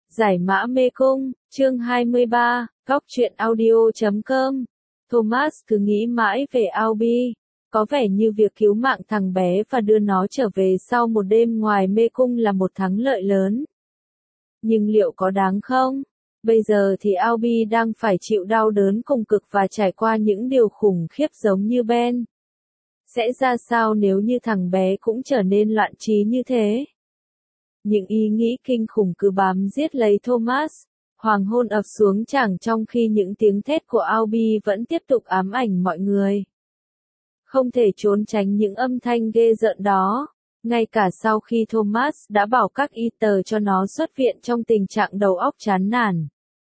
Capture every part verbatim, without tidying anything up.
Giải mã mê cung, chương hai mươi ba, góc truyện audio chấm com. Thomas cứ nghĩ mãi về Albie. Có vẻ như việc cứu mạng thằng bé và đưa nó trở về sau một đêm ngoài mê cung là một thắng lợi lớn. Nhưng liệu có đáng không? Bây giờ thì Albie đang phải chịu đau đớn cùng cực và trải qua những điều khủng khiếp giống như Ben. Sẽ ra sao nếu như thằng bé cũng trở nên loạn trí như thế? Những ý nghĩ kinh khủng cứ bám giết lấy Thomas. Hoàng hôn ập xuống chàng trong khi những tiếng thét của Albie vẫn tiếp tục ám ảnh mọi người. Không thể trốn tránh những âm thanh ghê rợn đó. Ngay cả sau khi Thomas đã bảo các y tờ cho nó xuất viện trong tình trạng đầu óc chán nản.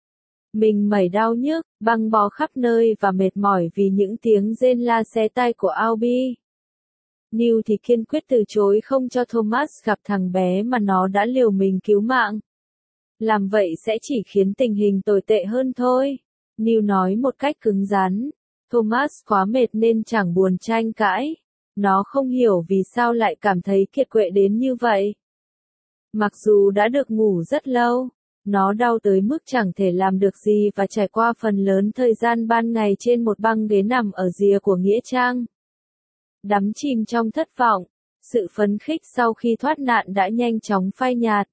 Mình mẩy đau nhức, băng bó khắp nơi và mệt mỏi vì những tiếng rên la xé tai của Albie. Neil thì kiên quyết từ chối không cho Thomas gặp thằng bé mà nó đã liều mình cứu mạng. Làm vậy sẽ chỉ khiến tình hình tồi tệ hơn thôi. Neil nói một cách cứng rắn. Thomas quá mệt nên chẳng buồn tranh cãi. Nó không hiểu vì sao lại cảm thấy kiệt quệ đến như vậy. Mặc dù đã được ngủ rất lâu, nó đau tới mức chẳng thể làm được gì và trải qua phần lớn thời gian ban ngày trên một băng ghế nằm ở rìa của nghĩa trang. Đắm chìm trong thất vọng, sự phấn khích sau khi thoát nạn đã nhanh chóng phai nhạt.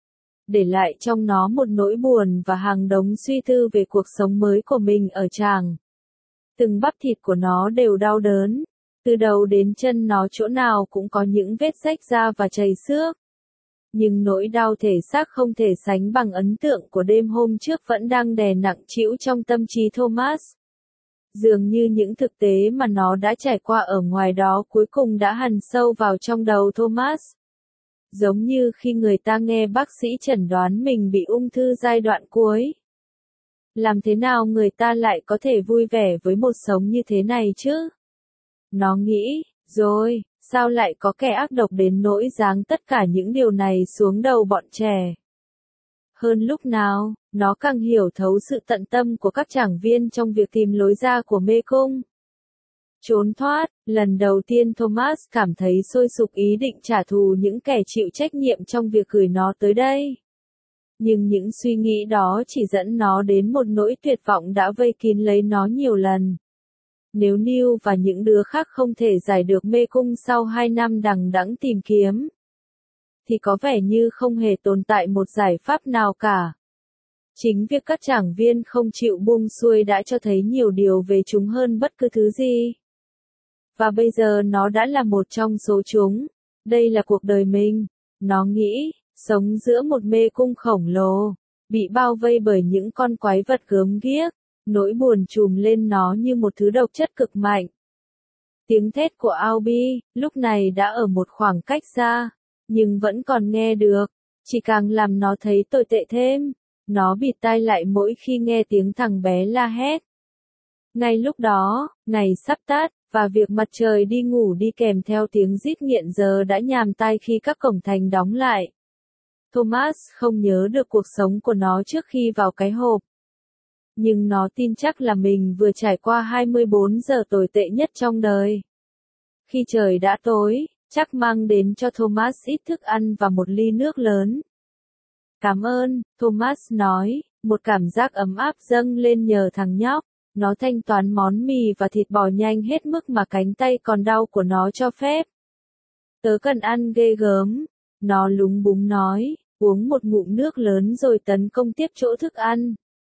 Để lại trong nó một nỗi buồn và hàng đống suy tư về cuộc sống mới của mình ở tràng. Từng bắp thịt của nó đều đau đớn. Từ đầu đến chân nó chỗ nào cũng có những vết rách da và chảy xước. Nhưng nỗi đau thể xác không thể sánh bằng ấn tượng của đêm hôm trước vẫn đang đè nặng trĩu trong tâm trí Thomas. Dường như những thực tế mà nó đã trải qua ở ngoài đó cuối cùng đã hằn sâu vào trong đầu Thomas. Giống như khi người ta nghe bác sĩ chẩn đoán mình bị ung thư giai đoạn cuối. Làm thế nào người ta lại có thể vui vẻ với một sống như thế này chứ? Nó nghĩ, rồi, sao lại có kẻ ác độc đến nỗi giáng tất cả những điều này xuống đầu bọn trẻ? Hơn lúc nào, nó càng hiểu thấu sự tận tâm của các giảng viên trong việc tìm lối ra của mê cung. Trốn thoát, lần đầu tiên Thomas cảm thấy sôi sục ý định trả thù những kẻ chịu trách nhiệm trong việc gửi nó tới đây. Nhưng những suy nghĩ đó chỉ dẫn nó đến một nỗi tuyệt vọng đã vây kín lấy nó nhiều lần. Nếu Neil và những đứa khác không thể giải được mê cung sau hai năm đằng đẵng tìm kiếm, thì có vẻ như không hề tồn tại một giải pháp nào cả. Chính việc các giảng viên không chịu buông xuôi đã cho thấy nhiều điều về chúng hơn bất cứ thứ gì. Và bây giờ nó đã là một trong số chúng. Đây là cuộc đời mình. Nó nghĩ, sống giữa một mê cung khổng lồ, bị bao vây bởi những con quái vật gớm ghiếc. Nỗi buồn trùm lên nó như một thứ độc chất cực mạnh. Tiếng thét của Albie, lúc này đã ở một khoảng cách xa, nhưng vẫn còn nghe được, chỉ càng làm nó thấy tồi tệ thêm. Nó bịt tai lại mỗi khi nghe tiếng thằng bé la hét. Ngay lúc đó, ngày sắp tắt, và việc mặt trời đi ngủ đi kèm theo tiếng rít nghiện giờ đã nhàm tai khi các cổng thành đóng lại. Thomas không nhớ được cuộc sống của nó trước khi vào cái hộp. Nhưng nó tin chắc là mình vừa trải qua hai mươi bốn giờ tồi tệ nhất trong đời. Khi trời đã tối, chắc mang đến cho Thomas ít thức ăn và một ly nước lớn. Cảm ơn, Thomas nói, một cảm giác ấm áp dâng lên nhờ thằng nhóc. Nó thanh toán món mì và thịt bò nhanh hết mức mà cánh tay còn đau của nó cho phép. Tớ cần ăn ghê gớm. Nó lúng búng nói, uống một ngụm nước lớn rồi tấn công tiếp chỗ thức ăn.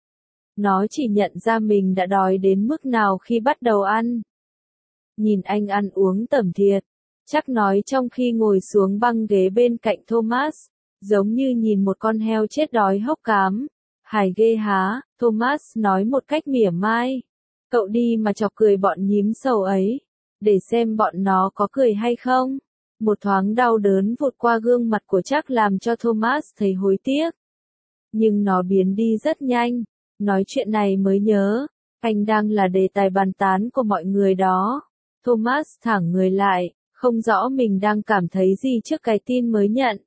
Nó chỉ nhận ra mình đã đói đến mức nào khi bắt đầu ăn. Nhìn anh ăn uống tẩm thiệt, chắc nói trong khi ngồi xuống băng ghế bên cạnh Thomas, giống như nhìn một con heo chết đói hốc cám. Hài ghê há, Thomas nói một cách mỉa mai. Cậu đi mà chọc cười bọn nhím sầu ấy, để xem bọn nó có cười hay không. Một thoáng đau đớn vụt qua gương mặt của Chuck làm cho Thomas thấy hối tiếc. Nhưng nó biến đi rất nhanh. Nói chuyện này mới nhớ, anh đang là đề tài bàn tán của mọi người đó. Thomas thẳng người lại, không rõ mình đang cảm thấy gì trước cái tin mới nhận.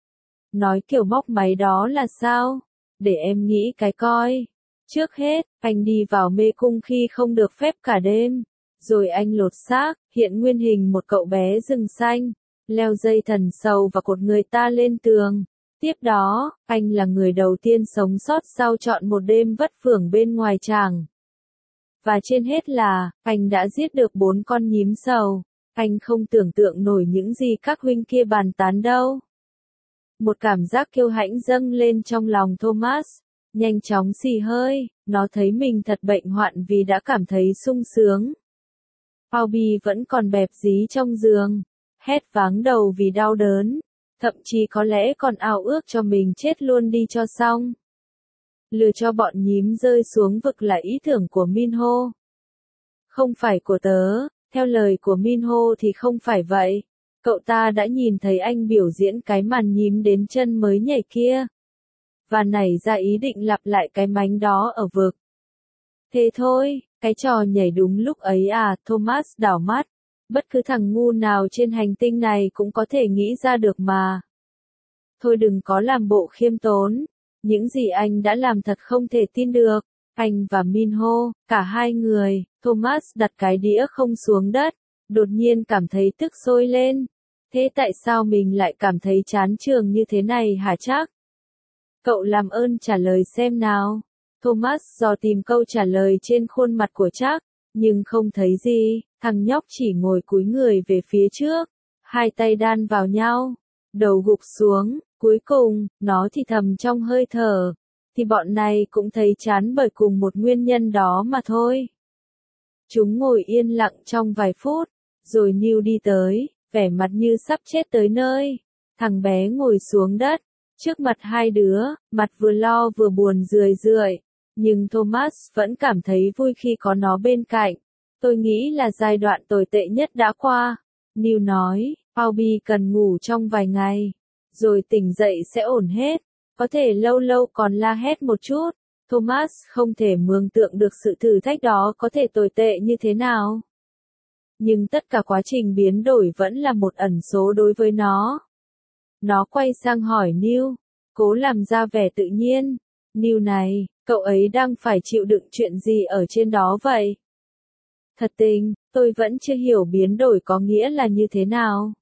Nói kiểu móc máy đó là sao? Để em nghĩ cái coi. Trước hết, anh đi vào mê cung khi không được phép cả đêm. Rồi anh lột xác, hiện nguyên hình một cậu bé rừng xanh, leo dây thần sầu và cột người ta lên tường. Tiếp đó, anh là người đầu tiên sống sót sau trọn một đêm vất vưởng bên ngoài tràng. Và trên hết là, anh đã giết được bốn con nhím sầu. Anh không tưởng tượng nổi những gì các huynh kia bàn tán đâu. Một cảm giác kiêu hãnh dâng lên trong lòng Thomas, nhanh chóng xì hơi, nó thấy mình thật bệnh hoạn vì đã cảm thấy sung sướng. Albie vẫn còn bẹp dí trong giường, hét váng đầu vì đau đớn, thậm chí có lẽ còn ao ước cho mình chết luôn đi cho xong. Lừa cho bọn nhím rơi xuống vực là ý tưởng của Minho. Không phải của tớ, theo lời của Minho thì không phải vậy. Cậu ta đã nhìn thấy anh biểu diễn cái màn nhím đến chân mới nhảy kia. Và nảy ra ý định lặp lại cái mánh đó ở vực. Thế thôi, cái trò nhảy đúng lúc ấy à, Thomas đảo mắt. Bất cứ thằng ngu nào trên hành tinh này cũng có thể nghĩ ra được mà. Thôi đừng có làm bộ khiêm tốn. Những gì anh đã làm thật không thể tin được. Anh và Minho, cả hai người, Thomas đặt cái đĩa không xuống đất, đột nhiên cảm thấy tức sôi lên. Thế tại sao mình lại cảm thấy chán trường như thế này hả chắc? Cậu làm ơn trả lời xem nào. Thomas dò tìm câu trả lời trên khuôn mặt của Trác, nhưng không thấy gì, thằng nhóc chỉ ngồi cúi người về phía trước, hai tay đan vào nhau, đầu gục xuống, cuối cùng, nó thì thầm trong hơi thở, thì bọn này cũng thấy chán bởi cùng một nguyên nhân đó mà thôi. Chúng ngồi yên lặng trong vài phút, rồi Neil đi tới, vẻ mặt như sắp chết tới nơi. Thằng bé ngồi xuống đất, trước mặt hai đứa, mặt vừa lo vừa buồn rười rượi. Nhưng Thomas vẫn cảm thấy vui khi có nó bên cạnh. Tôi nghĩ là giai đoạn tồi tệ nhất đã qua. Neil nói, Albie cần ngủ trong vài ngày. Rồi tỉnh dậy sẽ ổn hết. Có thể lâu lâu còn la hét một chút. Thomas không thể mường tượng được sự thử thách đó có thể tồi tệ như thế nào. Nhưng tất cả quá trình biến đổi vẫn là một ẩn số đối với nó. Nó quay sang hỏi Neil, cố làm ra vẻ tự nhiên. Neil này, cậu ấy đang phải chịu đựng chuyện gì ở trên đó vậy? Thật tình, tôi vẫn chưa hiểu biến đổi có nghĩa là như thế nào.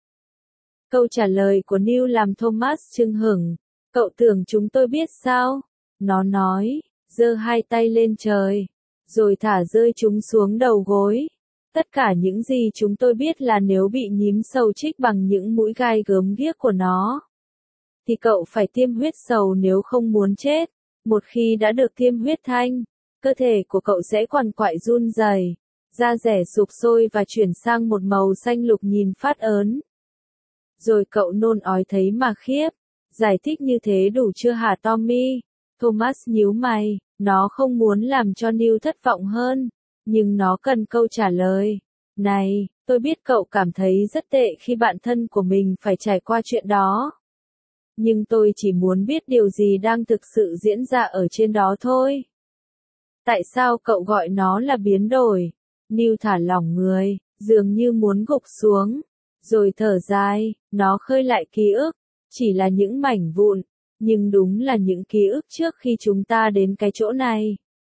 Câu trả lời của Neil làm Thomas chưng hửng. Cậu tưởng chúng tôi biết sao? Nó nói, giơ hai tay lên trời, rồi thả rơi chúng xuống đầu gối. Tất cả những gì chúng tôi biết là nếu bị nhím sầu chích bằng những mũi gai gớm ghiếc của nó, thì cậu phải tiêm huyết sầu nếu không muốn chết. Một khi đã được tiêm huyết thanh, cơ thể của cậu sẽ quằn quại run rẩy, da rẻ sụp sôi và chuyển sang một màu xanh lục nhìn phát ớn. Rồi cậu nôn ói thấy mà khiếp. Giải thích như thế đủ chưa hả Tommy? Thomas nhíu mày, nó không muốn làm cho Neil thất vọng hơn, nhưng nó cần câu trả lời. Này, tôi biết cậu cảm thấy rất tệ khi bạn thân của mình phải trải qua chuyện đó. Nhưng tôi chỉ muốn biết điều gì đang thực sự diễn ra ở trên đó thôi. Tại sao cậu gọi nó là biến đổi? Neil thả lỏng người, dường như muốn gục xuống. Rồi thở dài, nó khơi lại ký ức. Chỉ là những mảnh vụn, nhưng đúng là những ký ức trước khi chúng ta đến cái chỗ này.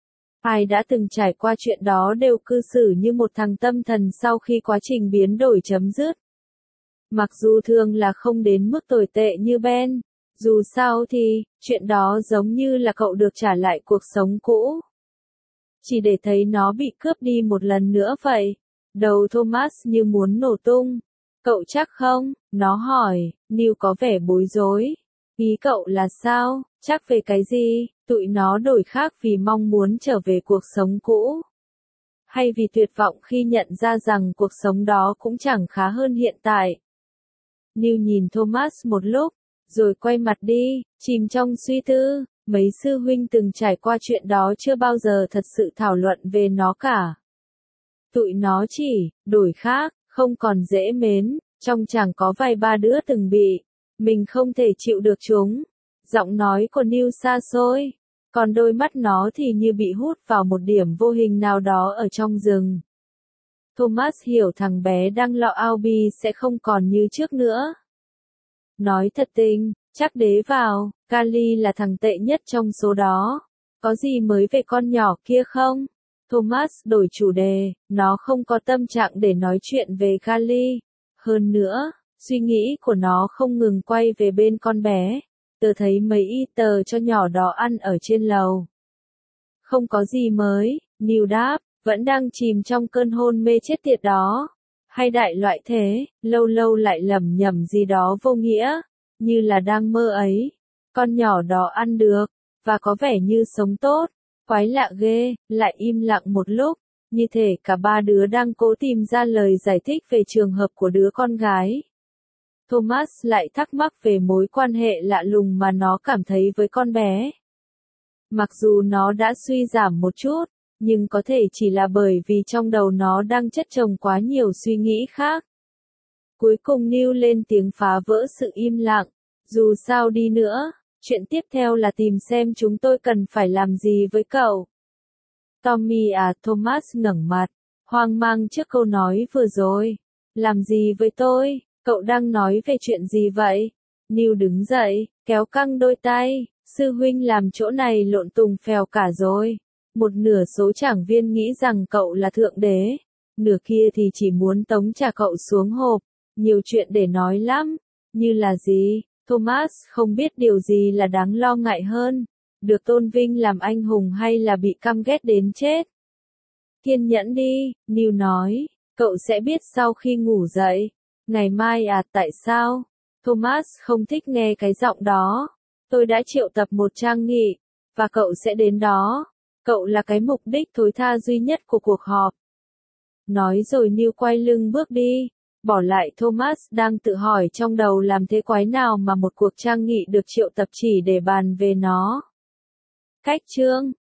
Ai đã từng trải qua chuyện đó đều cư xử như một thằng tâm thần sau khi quá trình biến đổi chấm dứt. Mặc dù thường là không đến mức tồi tệ như Ben, dù sao thì, chuyện đó giống như là cậu được trả lại cuộc sống cũ. Chỉ để thấy nó bị cướp đi một lần nữa vậy. Đầu Thomas như muốn nổ tung. Cậu chắc không? Nó hỏi. Neil có vẻ bối rối. Ý cậu là sao? Chắc về cái gì? Tụi nó đổi khác vì mong muốn trở về cuộc sống cũ? Hay vì tuyệt vọng khi nhận ra rằng cuộc sống đó cũng chẳng khá hơn hiện tại? Neil nhìn Thomas một lúc, rồi quay mặt đi, chìm trong suy tư. Mấy sư huynh từng trải qua chuyện đó chưa bao giờ thật sự thảo luận về nó cả. Tụi nó chỉ, đổi khác, không còn dễ mến, trong chẳng có vài ba đứa từng bị. Mình không thể chịu được chúng. Giọng nói của Neil xa xôi, còn đôi mắt nó thì như bị hút vào một điểm vô hình nào đó ở trong rừng. Thomas hiểu thằng bé đang lo Albie sẽ không còn như trước nữa. Nói thật tình, chắc đế vào, Kali là thằng tệ nhất trong số đó. Có gì mới về con nhỏ kia không? Thomas đổi chủ đề, nó không có tâm trạng để nói chuyện về Kali. Hơn nữa, suy nghĩ của nó không ngừng quay về bên con bé. tớ thấy mấy y tờ cho nhỏ đó ăn ở trên lầu. Không có gì mới, Neil đáp, vẫn đang chìm trong cơn hôn mê chết tiệt đó. Hay đại loại thế, lâu lâu lại lẩm nhẩm gì đó vô nghĩa, như là đang mơ ấy. Con nhỏ đó ăn được, và có vẻ như sống tốt. Quái lạ ghê, lại im lặng một lúc, như thể cả ba đứa đang cố tìm ra lời giải thích về trường hợp của đứa con gái. Thomas lại thắc mắc về mối quan hệ lạ lùng mà nó cảm thấy với con bé. Mặc dù nó đã suy giảm một chút, nhưng có thể chỉ là bởi vì trong đầu nó đang chất chồng quá nhiều suy nghĩ khác. Cuối cùng Neil lên tiếng phá vỡ sự im lặng. Dù sao đi nữa, chuyện tiếp theo là tìm xem chúng tôi cần phải làm gì với cậu. Tommy à, Thomas ngẩng mặt, hoang mang trước câu nói vừa rồi. Làm gì với tôi? Cậu đang nói về chuyện gì vậy? Neil đứng dậy, kéo căng đôi tay. Sư huynh làm chỗ này lộn tùng phèo cả rồi. Một nửa số giảng viên nghĩ rằng cậu là thượng đế, nửa kia thì chỉ muốn tống trả cậu xuống hộp. Nhiều chuyện để nói lắm. Như là gì? Thomas không biết điều gì là đáng lo ngại hơn. Được tôn vinh làm anh hùng hay là bị căm ghét đến chết? Kiên nhẫn đi, Neil nói. Cậu sẽ biết sau khi ngủ dậy. Ngày mai à, tại sao? Thomas không thích nghe cái giọng đó. Tôi đã triệu tập một trang nghị, và cậu sẽ đến đó. Cậu là cái mục đích thối tha duy nhất của cuộc họp. Nói rồi Neil quay lưng bước đi, bỏ lại Thomas đang tự hỏi trong đầu làm thế quái nào mà một cuộc trang nghị được triệu tập chỉ để bàn về nó. Cách chương